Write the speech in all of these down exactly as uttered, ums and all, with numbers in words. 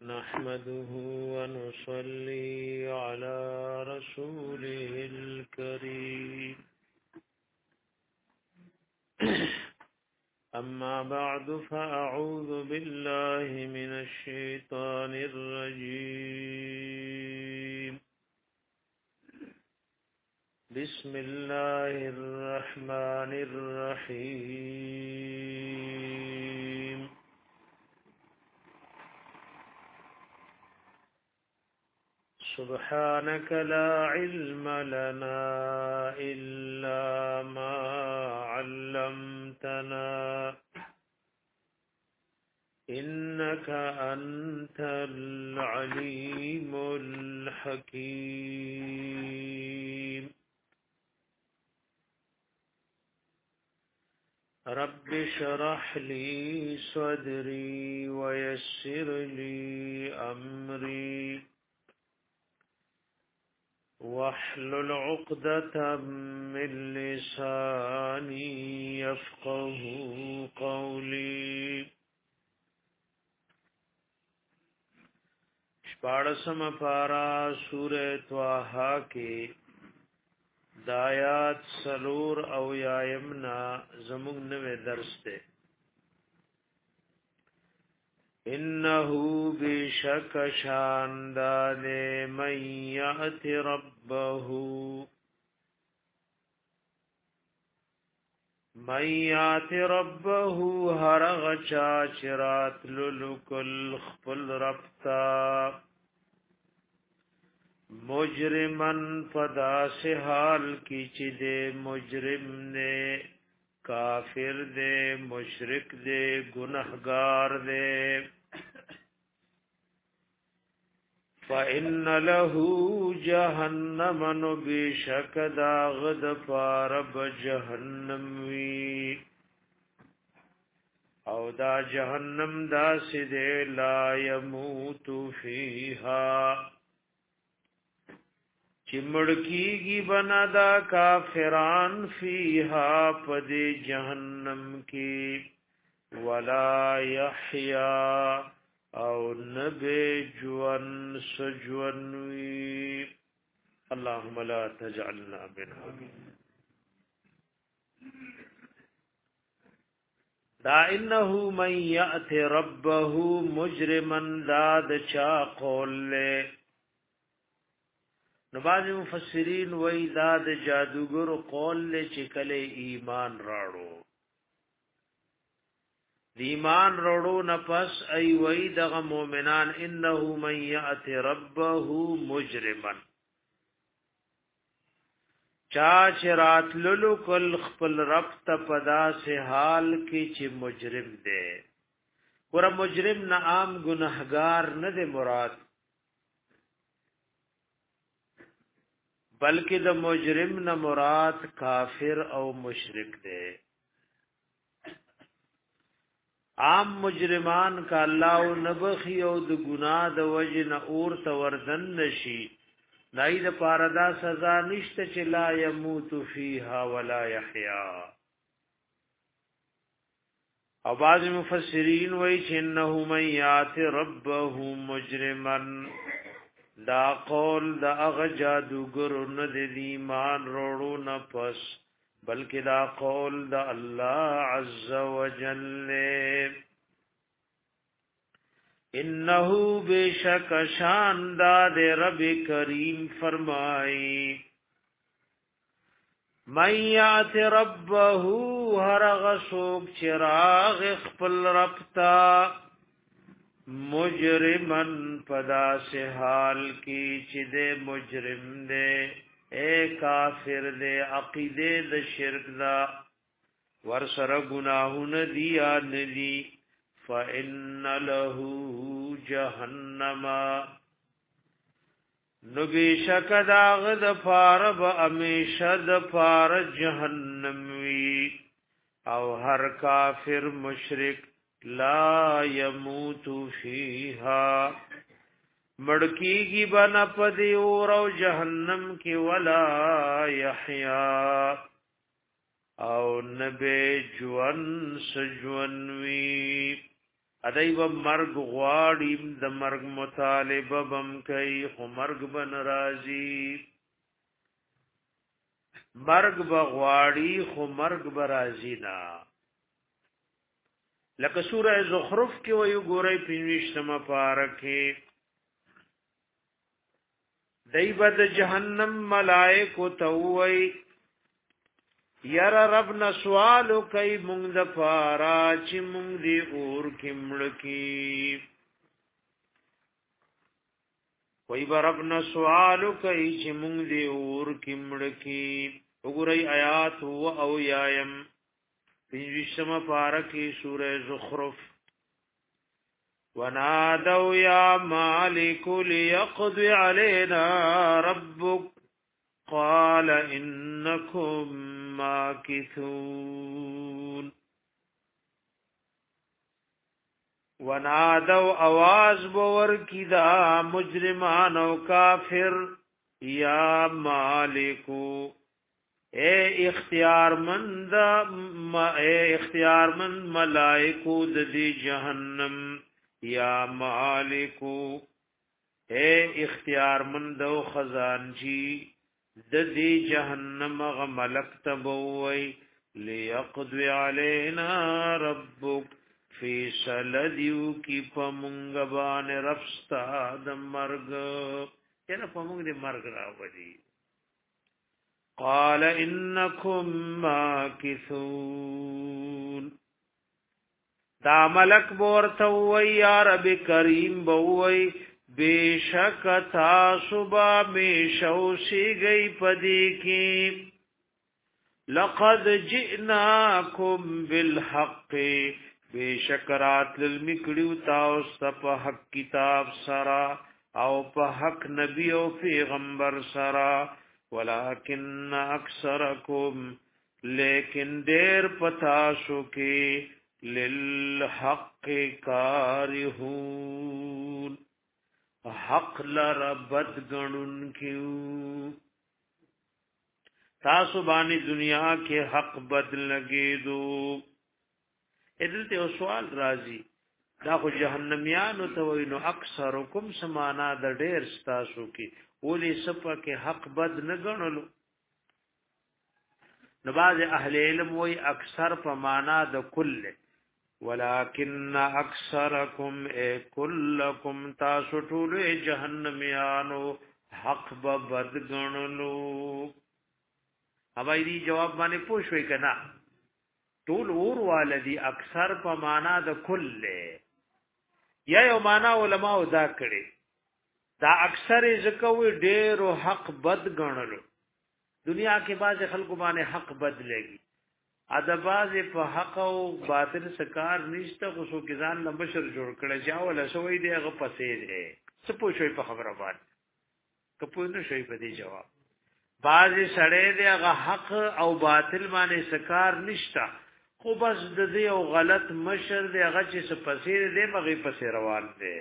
نحمده ونصلي على رسوله الكريم أما بعد فأعوذ بالله من الشيطان الرجيم بسم الله الرحمن الرحيم سبحانك لا علم لنا إلا ما علمتنا إنك أنت العليم الحكيم رب شرح لي صدري ويسر لي أمري واحلل عقدة من لساني يفقه قولي شپاڑسم پارا سورة طه کے دایات سلور او یایمنا زمون نوے درس تے انه بشک شاندان من یأت ربه من یأت ربه هر غچا چرات للکل خپل ربتا مجرمن پدا سے حال کی چی دے مجرم نے کافر دے مشرک دے گنہگار دے فَإِنَّ لَهُ جَهَنَّمَ نُبِشَكَ دَاغَدَ فَارَبَ جَهَنَّمْ وِي او دا جهنم دا سدے لا يموت فِيهَا چمڑکیگی بنا دا کافران فیہا پدی جہنم کی ولا یحیا او نبی جون سجونوی اللهم لا تجعلنا منهم دا انه من یأت ربه مجرما داد چا قول لے نو باز مفسرین وای دا د جادوګر قول له چکله ایمان راړو دی ایمان راړو نه پس ای وای دغه مؤمنان انه من یأت ربه مجرما چا چرات للو کل خپل رب ته پدا سے حال کی چې مجرم دی ور مجرم نه عام گنہگار نه دی مراد بلکہ د مجرم نہ مراد کافر او مشرک دے عام مجرمان کا اللہ او نبخی او د گناہ د وجن اور توردن نشی دای د پاردا سزا نشته چې لا يموت فیها ولا یحیا او بعض مفسرین وای چې انه من یات ربه مجرما دا قول دا اغ جادوگر نه د ایمان روړو نه پس بلکې دا قول دا الله عز وجل انه بشک شان دا د رب کریم فرمای من یات ربه هر غسوک چراغ خپل ربتا مجرمن پدا سے حال کی چد مجرم دے اے کافر دے عقیدے د شرک دا ور سر گناہون دیا ندی فإن له جہنم نبی شک داغد فارب امیشد فار جہنم وی او ہر کافر مشرک لا يموت فيها مڑکی کی بنا پدی اور او جہنم کی ولا یحیا او نبی جوان سجونوی ادای و مرگ غواړي د مرگ مطالبه بم کوي خو مرگ بن راضي مرگ بغواړي خو مرگ برازي نه لکه سوره زخرف کې وایو ګورئ پنځمه پارکه دایبد جهنم ملائکه توي ير ربنا سوال کوي مونږ د پارا چې مونږ دی اور کې مړکی کوئی ربنا سوال کوي چې مونږ دی اور کې مړکی وګورئ آیات هو او یایم پنځمه پارکه سوره زخرف ونادوا يا مالك ليقض علينا ربك قال انكم ماكثون ونادوا आवाज بور کیدا مجرمان او کافر یا مالکو اے اختیار مند اے اختیار مند ملائکو د دی جہنم یا مالکو اے اختیار مند او خزانجی د دی جہنم غ ملک تبوی لیقضی علینا ربک فی سلدیو کی پمنگبان رفستا د مرگ یعنی پمنگ دی مرگ راوڑی قال انکم ماکثون دا ملک بورتوی یا رب کریم بوی بیشک تاسبا میشوسی گئی پدی کی لقد جئناکم بالحق بیشکرات للمکڑیو تاوست پا حق کتاب سرا او پا حق نبی او پیغمبر سرا ولكن اکثرکم لیکن دیر پتاسو کی للحق کارہون حق لرا بدگنن کیو تاسو بانی دنیا کے حق بد لگے دو ادلتے او سوال رازی دا خو جہنمیانو توینو اکثرکم سمانا دا دیر ستاسو کی اولی سپا کے حق بد نگنلو نباز اہل علم وی اکثر پا مانا دا کل ولكن اکثرکم اے کلکم تاسو ټول جہنمیانو حق بد گنلو ابای دی جواب باندې پوښوي کنا ټول اور والدی اکثر په معنا د کل یا یو معنا علماء دا کړي دا اکثر زکوي ډېر حق بد گنلو دنیا کې باز خلکو باندې حق بد لګي ادباز په حق او باطل سکار نشته خو سو کې ځان له بشر جوړ کړي چاول شوی دی هغه پسې دی څه پوښوي په خبره باندې کپو نه شوی په دې جواب باز سړی دی هغه حق او باطل باندې سکار نشته خو بس د دې او غلط مشر دی هغه چې څه پسې دی مغه پسې روان دی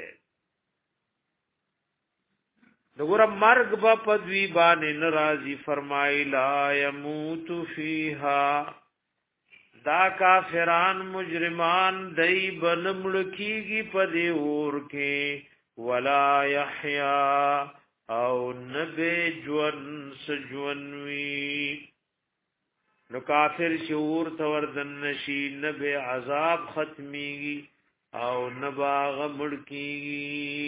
دغه مرګ په پدوی باندې ناراضي فرمایي لا يموت فيها دا کافران مجرمان دای بنمړ کیږي په دې اور کې ولا یحیا او نبه جون سجونوی نو کافر شعور توردن نشی نبه عذاب ختمیږي او نباغ مړ کیږي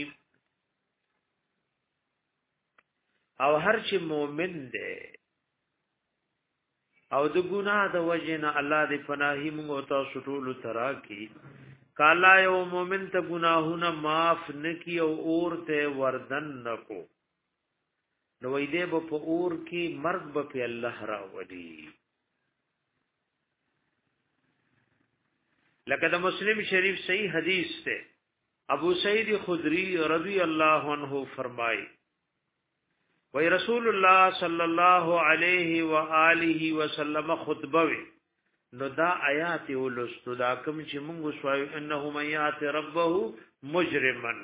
او هر چې مؤمن دی او د ګناه د وجنه الله دې پناهي موږ تاسو ټول ترا کی کالا یو مؤمن ته ګناهونه معاف نکي او اور ته وردن نکو نو وې دې په اور کې مرګ په الله راوړي لکه د مسلم شریف صحیح حدیث ته ابو سعید خدری رضی الله عنه فرمایي وی رسول الله صلی الله علیه و آله وسلم خطبه وی نو دا آیات ولستو دا کوم چې موږ وسوایو انه من یات ربه مجرما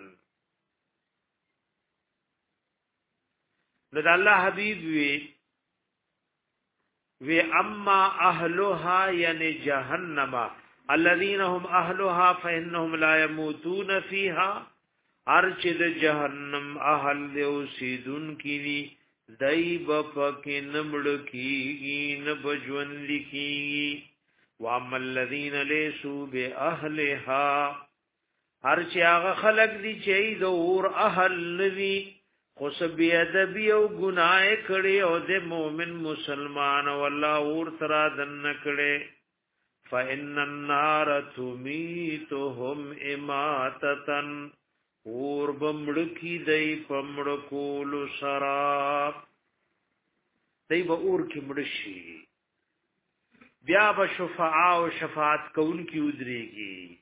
نو دا الله حبیب وی وی اما اهلها یعنی جهنم الذين هم اهلها فانهم لا يموتون فيها ارچ د جهنم اهل دیو سیدون کینی دایب پک نمړ کیږي نه بجون لکی وام الذين ليسوا باهلها ارچ هغه خلق دي چې د اور اهل ندي خو سبي ادبي او ګناه کړي او د مؤمن مسلمان والله اور ترا دن کړي فإن النار تميتهم اماتتن اور بمړکی دی پمړ کول سرا دی به اور کی مړشي بیا به شفاعه او شفاعت کون کی ودريږي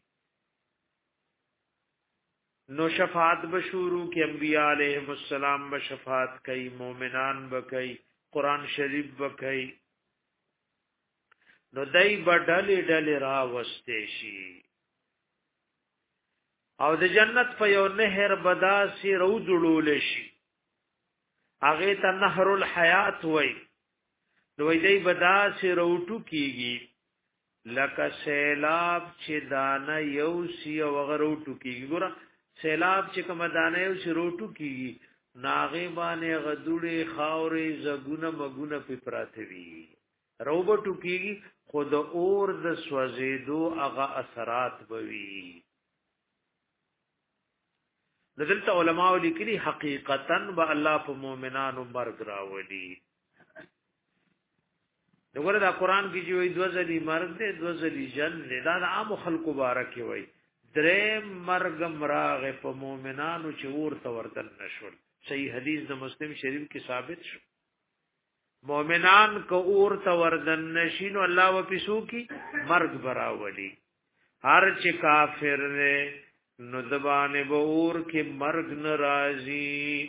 نو شفاعت بشورو کی انبیاء علیہم السلام بشفاعت کئی مومنان بکئی قرآن شریف بکئی نو دای بډلی ډلی را وسته شي او د جنت په یو نهر بداسي رودړول شي هغه ته نهر الحیات وای نو دای بداسي روټو کیږي لکه سیلاب چې دانه یو سی او غروټو کیږي ګور سیلاب چې کوم دانه یو سی روټو کیږي ناغه باندې غدوړي خاورې زګونه مګونه په پراتوي روبټو کیږي خود اور د سوځیدو هغه اثرات بوي دلته علماء لیکلي حقیقتا به الله په مؤمنانو مرګ راولي دغه دا قران کې چې وي دوزلی مرګ دې دوزلی جن دې دا عام خلکو بارک وي درې مرګ مراغ په مؤمنانو چې ورته وردن نشول صحیح حدیث د مسلم شریف کې ثابت شو مومنان کو اور ته وردن نشین الله و پسو کی مرګ براولي هر چې کافر نه نو دبانه به اور کې مرګ ناراضي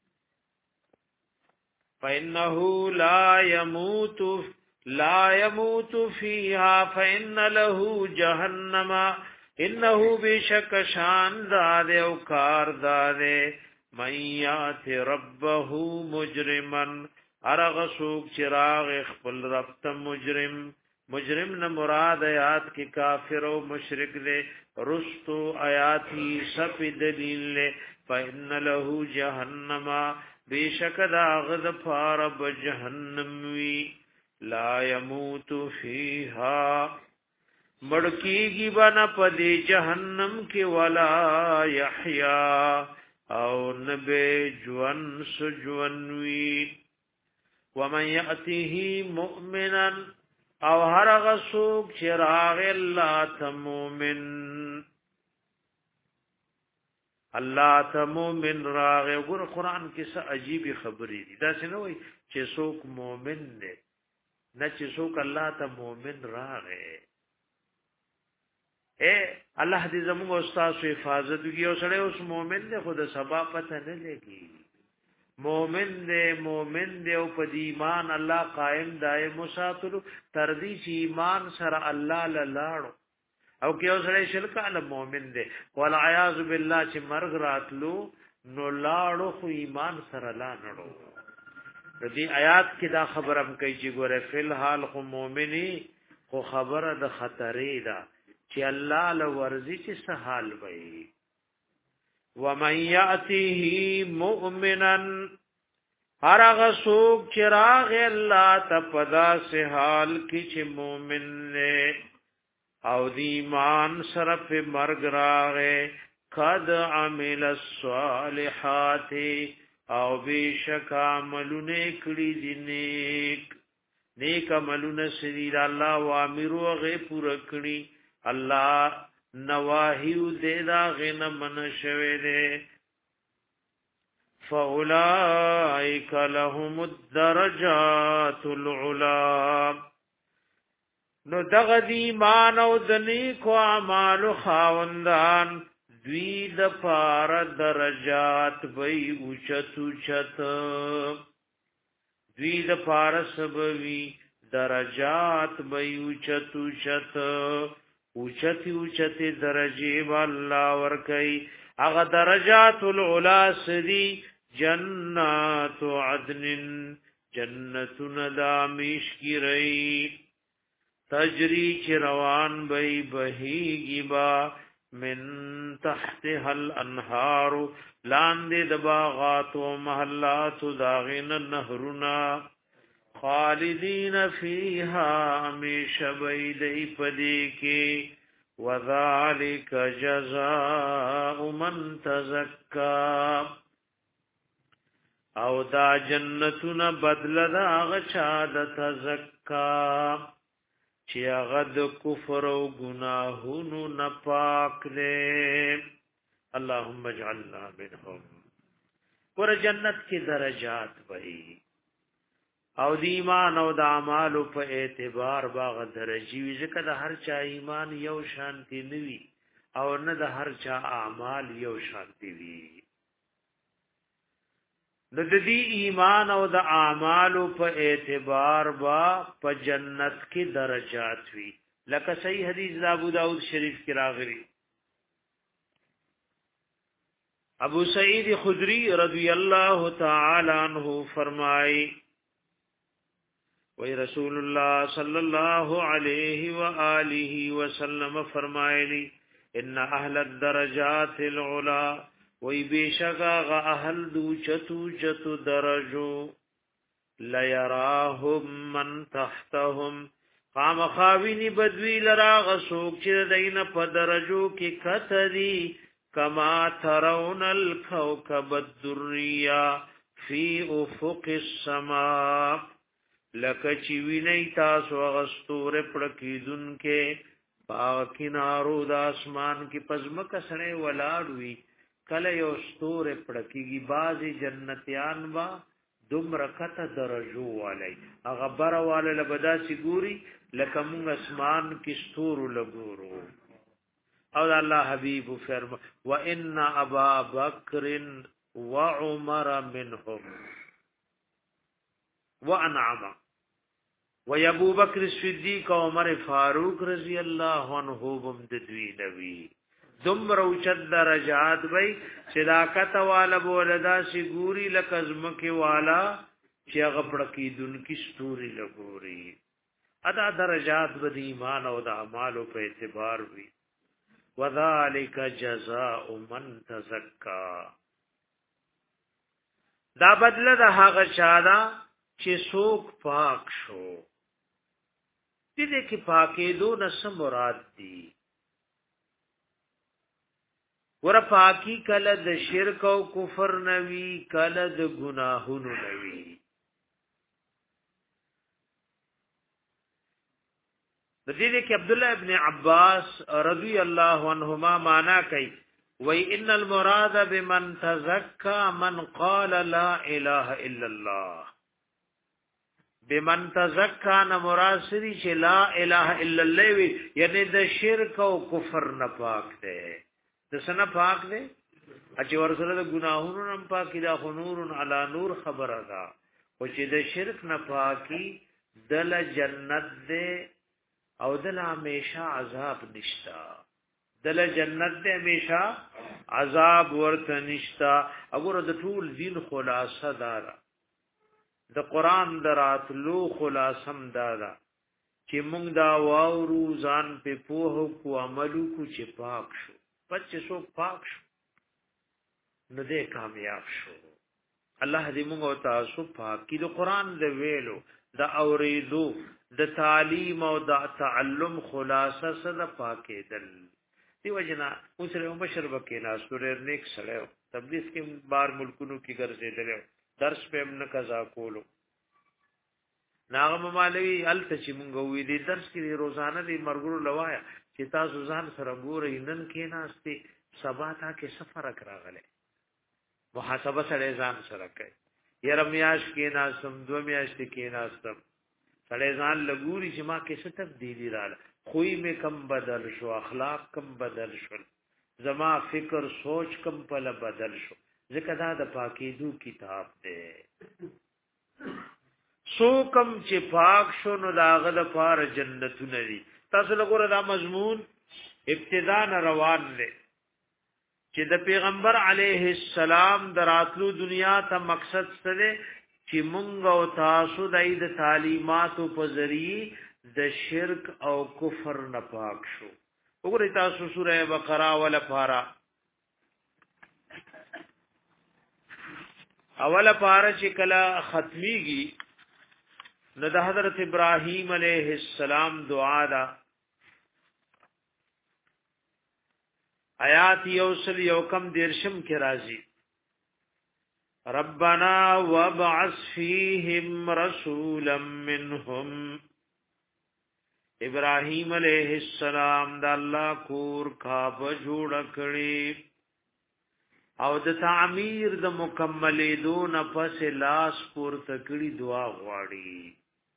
فإنه لا يموت لا يموت فيها فإن له جهنم انه بشک شان داد او کار داد من یات ربه مجرما ارغ سوق چراغ خپل رب ته مجرم مجرم نه مراد آیات کی کافر او مشرک دے رستو آیاتی سب دلیل فإن له جهنم بیشک دا غد فارب جهنم وی لا يموت فيها مڑکیگی بنا پدی جہنم کی ولا یحیا او نبی جون سجونوی ومن یأتیه مؤمنا او هر غسوک چراغ اللہ تمومن اللہ تمومن راغ گر قرآن کسا عجیبی خبری دی دا سنوی چه سوک مومن دے نا چه سوک اللہ تمومن راغ اے الله دې زموږ استاد او حفاظت وکي او سره اوس مؤمن دې خود سبا پته نه لګي مؤمن دې مؤمن دې او په ایمان الله قائم دائم مساتلو تر دې چې ایمان سره الله لاړو او کې اوس سره شرک ال مؤمن دې ول عیاذ بالله چې مرګ راتلو نو لاړو خو ایمان سره لا نړو دې آیات کې دا خبرم کوي چې ګوره فل حال خو مؤمنی خو خبره د خطرې ده چې الله له ورزي چې سحال وي ومن ياتيه مؤمنا هرغه سوق چراغ الله تپدا سحال کی چې مؤمن نه او دی ایمان سره په مرګ راغې قد عمل الصالحات او بشک عملونه کړي دي نیک نیک عملونه سری الله وامر او غي پوره کړي الله نواهیو دې دا غن من شوه دې فاولائک لهم الدرجات العلا نو دغه دی ایمان او د نیکو اعمال خاوندان دوی د پار درجات وی اوچتو چت دوی د پار سبوی درجات وی اوچتو چت اوچتی اوچتی درجی والله ورکی اغا درجات العلا سدی جنات عدن جنتون دامیش کی رئی تجری چی روان بی بهیگی با من تحتها الانهار لاندې د باغات او محلات داغین نهرنا خالدین فیها همیشه بیدی پدی کی وذالک جزاء من تزکا او دا جنتون بدل دا غچا د تزکا چې هغه د کفر او گناهونو نه پاک دي اللهم اجعلنا منهم پر جنت کې درجات وي او د ایمان او د اعمال په اعتبار باغ درجی وي ځکه د هر چا ایمان یو شانتی نوي او نه د هر چا اعمال یو شانتی وي د دې ایمان او د اعمال په اعتبار با په جنت کې درجات وي لکه صحیح حدیث ابو داود شریف کې راغلی ابو سعید خدری رضی اللہ تعالی عنہ فرمائے وی رسول اللہ صلی اللہ علیہ وآلہ وسلم فرمائے لی ان اہل الدرجات العلا وی بیشکا غا اہل دو چتو چتو درجو لیراہم من تحتهم قام خاوینی بدوی لراغ سوک چر دین پا درجو کی کتری کما ترون الكوكب الدريا في افق السماء لکچی ویني تاسو غستور پړکیدون کې باغ کینارو د اسمان کې پزمک سره ولاړوي کله یو ستور پړکیږي بازي جنتیان وا دوم رکعت درجو والي هغه بر والي لبدا سی ګوري لکه موږ اسمان کې ستور لګورو او الله حبيب فرما وان ابا بکر وعمر منهم وانعم وابو بکر الصدیق او عمر فاروق رضی الله عنهم ددوی نبی دمر او چد درجات وای صداقت والا بولدا سی ګوري لکزمکه والا چې هغه پړکی دن کی ستوري لګوري ادا درجات د ایمان او د اعمال په اعتبار وی وذالک جزاء من تزکا دا بدل د هغه چادا چې څوک پاک شو دې کې پاکې دو نس مراد دي ور پاکی کله د شرک او کفر نوي کله د ګناهونو نوي د دې کې عبد الله ابن عباس رضی الله عنهما معنا کوي وای ان المراد بمن تزکا من قال لا اله الا الله بمن تزکا نه مراد سری چې لا اله الا الله وی یعنی د شرک او کفر نه پاک دی د سنه پاک دی چې ورسره د ګناهونو نه پاک دا نور علی نور خبره ده او چې د شرک نه پاکي دل جنت دی او دل همیشه عذاب نشتا دل جنت دے ہمیشہ عذاب ورته نشتا اگر د ټول دین خلاصه دارا د قران دراتلو خلاصم دارا چې موږ دا واورو ځان په پوه کو عملو کو چې پاک شو پچ سو پاک شو نو دې کامیاب شو الله دې موږ او تاسو پاک کی د قران د ویلو د اوریدو د تعلیم او د تعلم خلاصه سره پاکې دل دیو جنا اوس له مبشر وکینا سورې نیک سره تبلیغ کې بار ملکونو کې ګرځېدل درس په امن قضا کولو ناغه مالوی ال ته چې مونږ وې دي درس کې روزانه دې مرګرو لوایا چې تاسو ځان سره ګورې نن کې ناشتي سبا تا کې سفر راغله محاسبه سره ځان سره کوي یره میاش کې ناسم دو میاش کې ناستم سره ځان لګوري چې ما کې څه تبدیلی رااله خوی میں کم بدل شو اخلاق کم بدل شو زما فکر سوچ کم پل بدل شو ذکر دا د پاکیدو کتاب دے سو کم چې پاک شو نو داغه د پار جنتونه دي تاسو لګور دا مضمون ابتدا نه روان دي چې د پیغمبر علیه السلام دراتلو دنیا ته مقصد څه دی چې مونږ او تاسو د تعلیماتو په ذریعہ د شرک او کفر نه پاک شو. وګورئ تاسو سوره بقره ولا پارا اوله پارا چې کله ختميږي نو د حضرت ابراهیم علیه السلام دعا ده. آیات یوصل یوکم دیرشم کی راضی ربنا وابعث فیہم رسولا منهم. ابراہیم علیہ السلام دا اللہ کور کعبہ جوڑ کړي او د تعمیر د مکملې دون پس لاس پور تکړی دعا غواړي.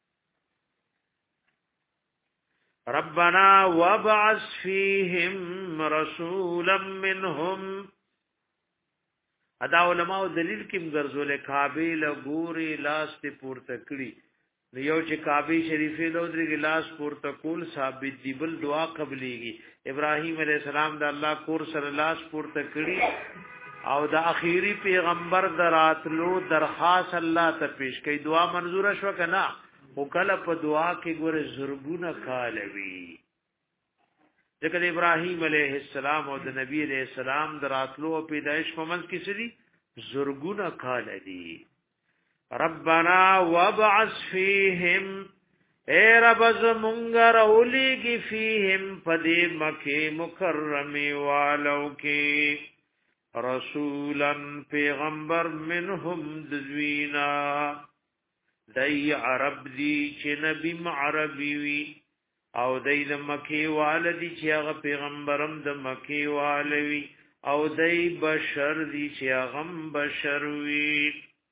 ربنا وابعث فيهم رسولا منهم. ادا علماء دلیل کیم ګرځول کعبه له ګوري لاس ته پورته کړی یو چې کعبه شریفه له درې لاس پورته کول ثابت دی بل دعا قبليږي. ابراهيم عليه السلام د الله کور سره لاس پورته کړی او د اخیری پیغمبر دراتلو درخواست الله ته پیش کړي دعا منظور شو کنه او کله په دعا کې ګوره زرګونه کال وی. ځکه ابراهیم علیه السلام او د نبی علیہ السلام دراتلو او پیدایش په منځ کې سړي زرګونه کال دي. ربنا وابعث فیهم اے رب زمونږ راولېږي فیهم پدې مکه مکرمه والو کې رسولا پیغمبر منهم دزوینا دای عرب دی چې نبی معربی وی او دای د مکی والدی چې هغه پیغمبرم د مکی والوی او دای بشر دی چې هغه بشر وی.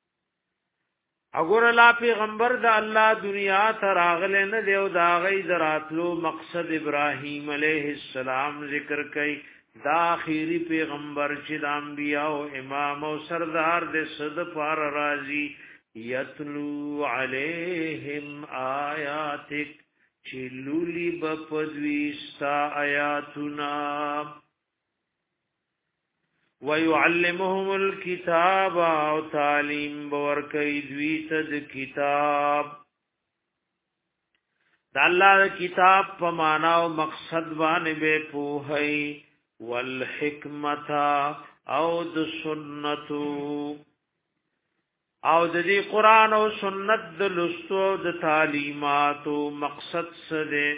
اگر لا پیغمبر د الله دنیا ته راغله نه دیو دا غي دراتلو مقصد ابراهیم علیه السلام ذکر کئ دا اخیری پیغمبر چې د انبیاء او امام او سردار د صد پار راضی یتلو علیہم آیاتک چلولی بپدویستا آیاتنا ویعلمهم الکتاب او تعلیم بورکی دویتد کتاب. دا اللہ کتاب پا مانا و مقصد بانی بے پوہی والحکمتا او د سنتو او د دې قران او سنت د لستو د تعلیماتو مقصد سره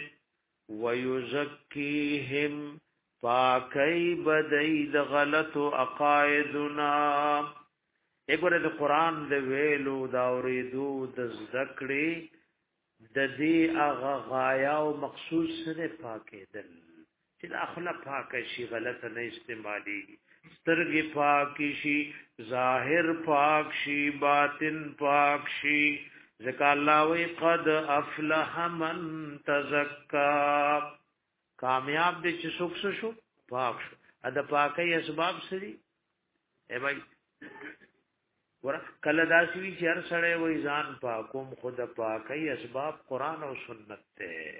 ويزکیهم پاکی بدای د غلط عقایدنا. وګوره د قران د ویلو دا اوریدو د ذکرې د دې هغه غایا او مقصود سره پاکیدل چې د اخلاق پاک شي غلط نه استعمالي سترګې پاک شي ظاهر پاک شي باطن پاک شي. ذکر الله وی قد افلح من تزکا کامیاب دي چې څوک شو پاک شو. ادا پاکي اسباب سری اے بھائی ور کله داسي وی چې هر سړی وای ځان پاکوم خود پاکي اسباب قران او سنت ته.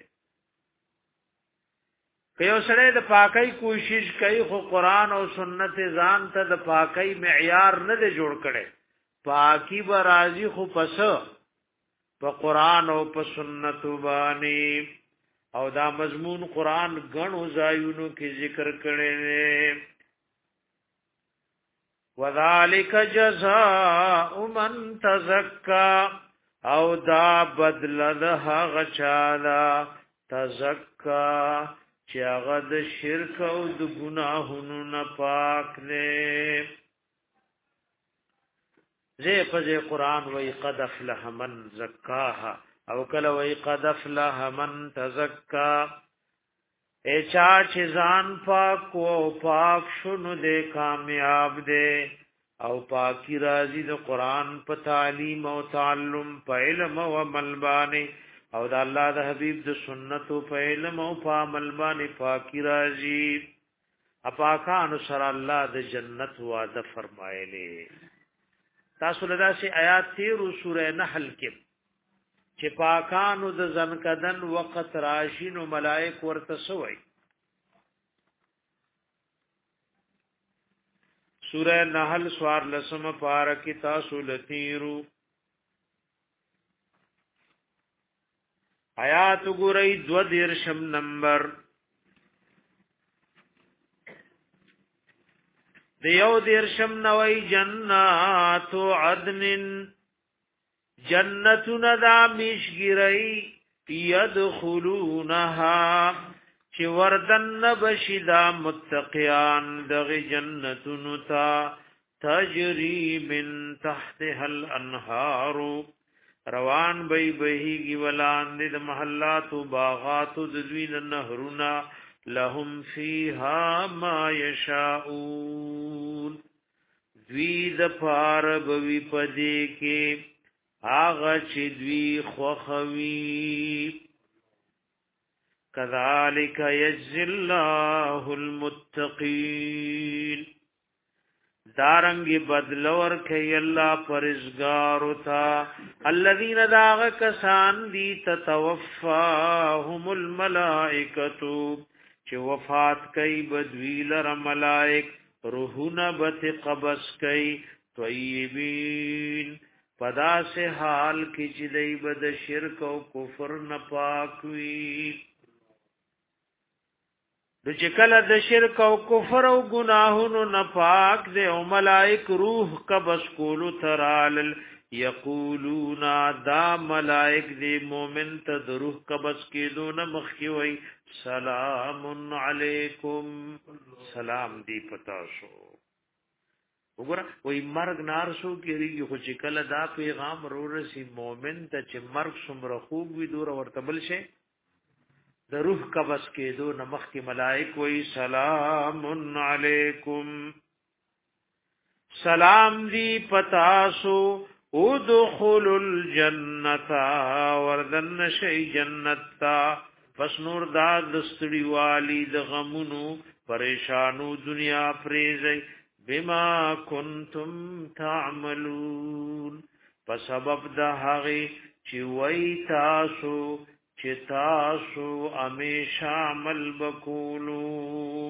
که یو سړی د پاکۍ کوشش کوي خو قران او سنت ځان ته د پاکۍ معیار نه دی جوړ کړي پاکي به راضي خو پس په قران او په سنت باندې او دا مضمون قران غنو زایونو کې ذکر کړي. وذالک جزاء من تزکا او دا بدل ده هغه چا تزکا چې هغه د شرک او د ګناهونو نه پاک دی. زه په قرآن وی قد افلح من زکاها او کله وی قد افلح من تزکا. اے چا چې ځان پاک او پاک شونو دے کامیاب دے او پاکی راضی د قرآن په تعلیم او تعلم په علم او عمل باندې او د الله د حبیب د سنت په علم او په عمل باندې پاکی راضی. اپاکان سره الله د جنت وعده فرمایلی. تاسو له داسې آیات تیر سورہ نحل کې چې پاکانو د زنکدن وقت راشین او ملائک ورته سوئی. سورہ نحل سوار لسم پارکی تاسو لتیرو آیات ګورئ دو دیرشم نمبر دیو دیرشم نوی جنات عدن جنتون دا مشگرئی یدخلونها چی وردن بشدا متقیان دغ جنتون تا تجری من تحتها الانهار روان بی بهیگی ولان دید محلات و باغات و ددوین النهرنا لهم فیها ما یشاؤون دوی د پار بوی پدې کې هغه چې دوی خوخوي کذالک یجزی الله المتقین دارنګ بدل ورکي الله پرزګار وتا الذين داغ کسان دي تتوفاهم الملائکه چې وفات کوي بدوی لر ملائک روحونه بت قبض کوي طیبین پدا سے حال کی چې دای بد شرک او کفر نه پاک وي د چې کله د شرک او کفر او گناهونو نه پاک دي او ملائک روح قبض کولو ترال یقولون دا ملائک دی مومن ته د روح قبض کېدو نه مخکي وي سلام علیکم سلام دی پتا شو وګوره وای مرګ نارسو کېږي خو چې کله دا پیغام ورورسي مومن ته چې مرګ څومره خوب وي دور ورته بل شي د روح قبض کېدو نه مخکي ملائک وای سلام علیکم سلام دی پتا شو ادخلوا الجنه وردن شي جنت پس نور دا دستړي والی د غمونو پریشانو دنیا فریزي بما کنتم تعملون په سبب د هغه چې وای تاسو چې تاسو همیشه عمل وکولو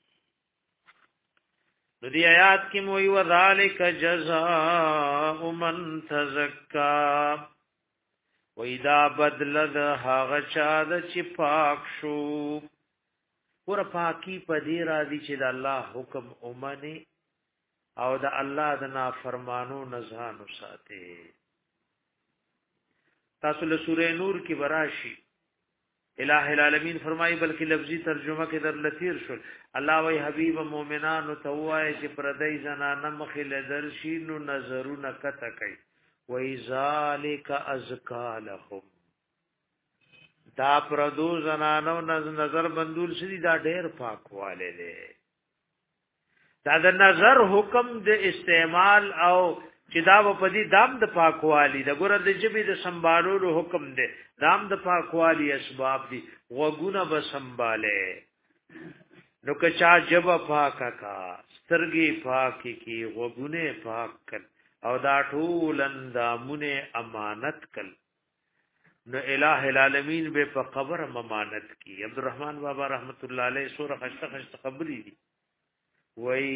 د دې آیات کې موي وذالک جزاء من تزکا وېدا بدل د هغه چا د چې پاک شو ور پاکي پدې را دي چې د الله حکم اومنه او د الله د نافرمانو نزهانو ساته تاسو له سورې نور کې براشي الہ العالمین فرمایي بلکې لفظي ترجمه کې در لثیر شول الله وی حبیب مومنانو توای چې پردای زنانه مخې له درشي نو نظرونه کته کوي وی ذالک ازکا لهم دا پردو زنانو نظر بندول شدي دا ډېر پاکواله دي دا د نظر حکم د استعمال او چې دا په دې دام د پاکوالی د ګور د جبې د سنبالولو حکم دی دام د پاکوالی اسباب دي وګونه به سنباله نو که چا جب پاکا کا سترګې پاکي کی وګونه پاک کړ او دا ټول اندامونه امانت کړ نو الہ العالمین به په قبر امانت کی عبدالرحمن بابا رحمت الله علیه سورہ خشت خشت قبری دی وی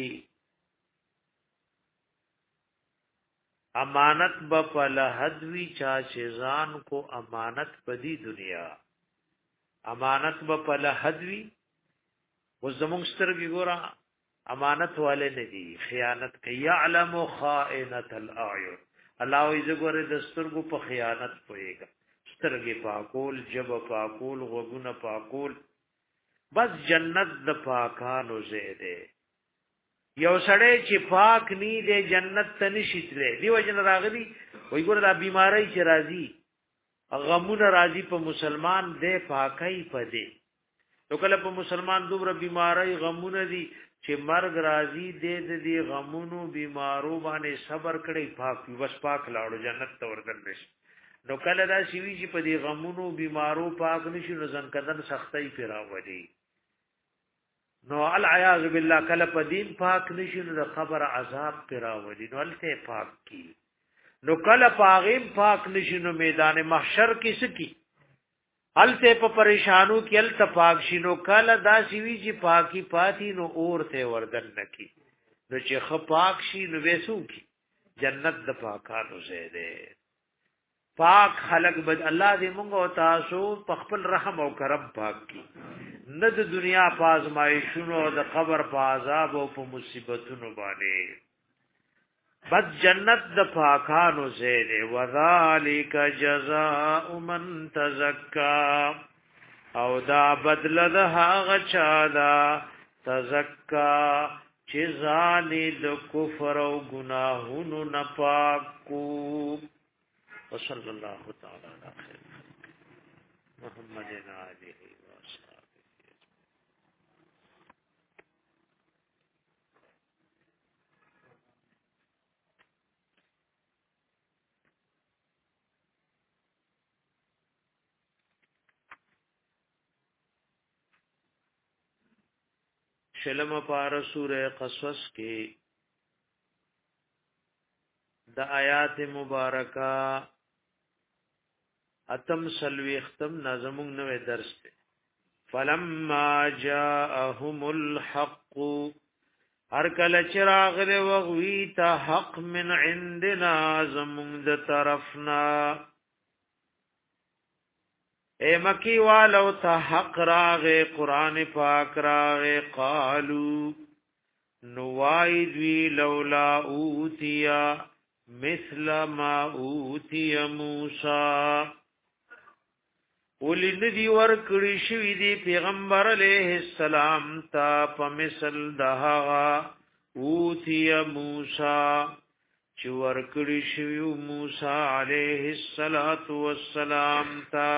امانت با پلا حدوی چا چیزان کو امانت بدی دنیا امانت با پلا حدوی و زمون سترگی گورا امانت والے ندی خیانت که یعلم خائنت الاعین اللہ ویزه گوره دسترگو پا خیانت پوئیگا سترگی پاکول جب پاکول غگون پاکول بس جنت د پاکانو زیده یو سړی چې پاک نی دی جنت ته نشیتله دی وجن راغلی وای ګور دا بیماری چې راځي غمونه راځي په مسلمان دی پاکای پدې نو کله په مسلمان دومره بیماری غمونه دي چې مرګ راځي دی د دې غمونو بیمارو باندې صبر کړي پاک بس پاک لاړو جنت ته ورتل نشي نو کله دا شوی چې په دې غمونو بیمارو پاک نشي نو ځن کدن سختۍ پیراوړي نو العیاذ بالله کله په دین پاک نشي نو د قبر عذاب پیراوړي نو الته پاک کی نو کله پاغیم پاک نشي نو میدان محشر کې سکی الته په پریشانو کې الته پاک شي نو کله دا شوی چې پاکي پاتی نو اورته وردن نکی نو چې خ پاک شي نو وېسو کی جنت د پاکانو زیاده پاک خلق بد الله دې موږ او تاسو په خپل رحم او کرم پاک کی نه د دنیا په ازمایښونو او د قبر په عذاب او په مصیبتونو باندې بد جنت د پاکانو زیره وذالک جزاء من تزکا او دا بدل د هغه چا دا تزکا چې ځان د کفر او ګناهونو نه پاکو وصلی الله تعالی علی خیر محمد علیه و اصحابہ. شلم پار سورہ قصص کې د آیات مبارکہ اتم سلوی ختم نظمون نوے درس تے فلما جاءهم الحق هر کله چراغ له وغوی تا حق من عندنا زمون د طرفنا اے مکی والو تا حق راغ قرآن پاک راغ قالو نوائد وی لولا اوتیا مثل ما اوتی موسی ولی ندی ورکړی شوی دی پیغمبر علیہ السلام تا په مثل دهغه اوتی موسی چې ورکړی شوی موسی علیہ السلام تا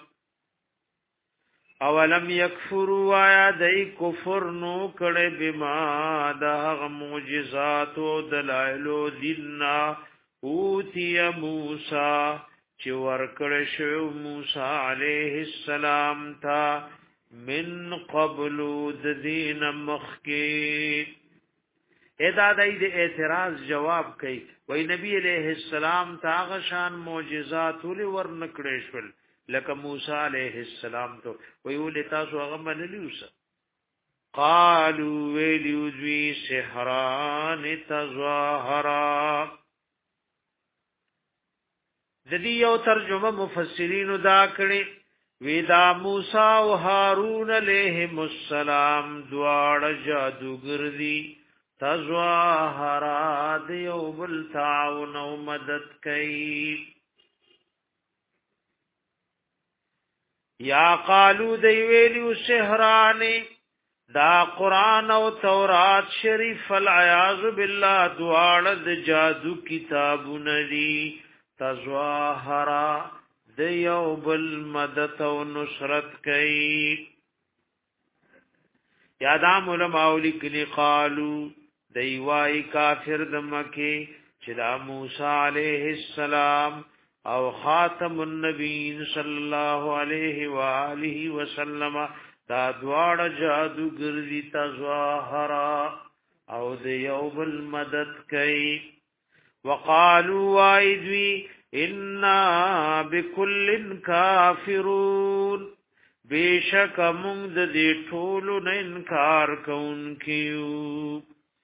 اولم یکفروا یا دای کفر نو کړه بما دهغه معجزات او دلایل دیننا اوتی موسی چې ورکړ شو موسی علیہ السلام تا من قبل د دین مخکی ادا د اعتراض جواب کوي وای نبی علیہ السلام تا غشان معجزات ول ورنکړې شول لکه موسی علیہ السلام ته وای ول تاسو هغه منلیوس قالوا ویلیو ذی سحران تظاهرا د دې یو ترجمه مفسرین دا کړي ودا موسی او هارون علیهم السلام دواړه جادوګر دي تظاهرا د یو بل تعاون او مدد کوي یا قالو دی ویلیو سحران دا قرآن او تورات شریف العیاذ بالله دواړه د جادو کتابونه دي تظاهرا د یو بل مدد او نصرت کوي یادام علماء لیکلی قالو دیوای کافر د مکه چې دا موسی علیہ السلام او خاتم النبیین صلی الله علیه و آله وسلم دا دواړه جادو ګرځي تظاهرا او د یو بل مدد کوي وقالوا وايدوي انا بكل كافرون بیشک موږ د دې ټولو نه انکار کوونکیو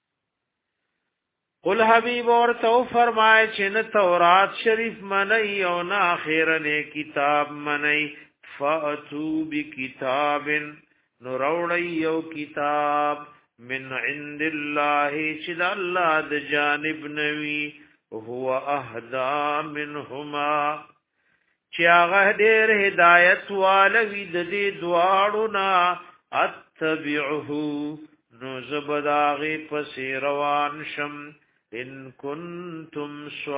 قل حبیب اور تو فرمائے چې نه تورات شریف منئی او نه اخرنه کتاب منئی فاتو بکتاب نوروړی یو کتاب من عند الله چې د الله د جانب نوی هو اهدا منهما چې هغه ډېر هدایت والوی د دې دواړو نا اتبعه نو زبداغي پس روان شم ان کنتم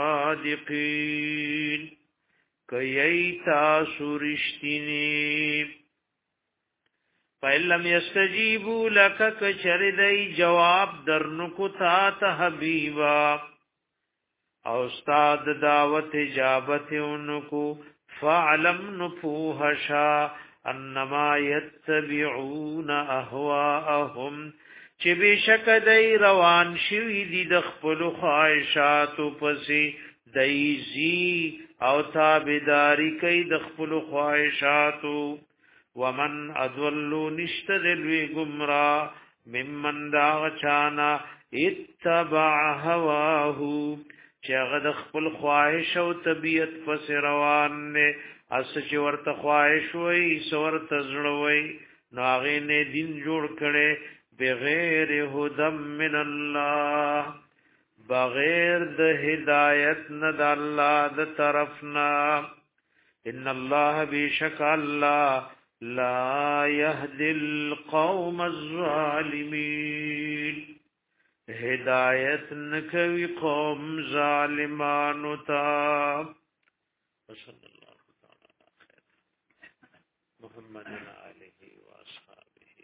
صادقین کایتا سورشتنی فَإِلَّمْ يَسْتَجِيبُوا لَكَ كَچَرِدَي جواب درنکو تا ته حبیبا او استاد دعوت اجابت انکو فعلم نفوحشا انما يتبعون اهواءهم چې بشک دای روان شوی دي د خپل خواهشات پسې دایزي او تابعداري کوي د خپل خواهشاتو ومن اضلوا نشتدل گمراه ممن دا چانا اتبع هواه چې هغه د خپل خواهش او طبیعت پس روان نه اس چې ورته خواهش وي سورته زړه وي نو هغه نه دین جوړ کړي بغیر هدم من الله بغیر د هدایت نه د الله د طرفنا ان الله بشک الله لا يهدي القوم الظالمين هدایت نکوي قوم ظالمانو تا صلی الله تعالی علی محمد علیه و اصحابہ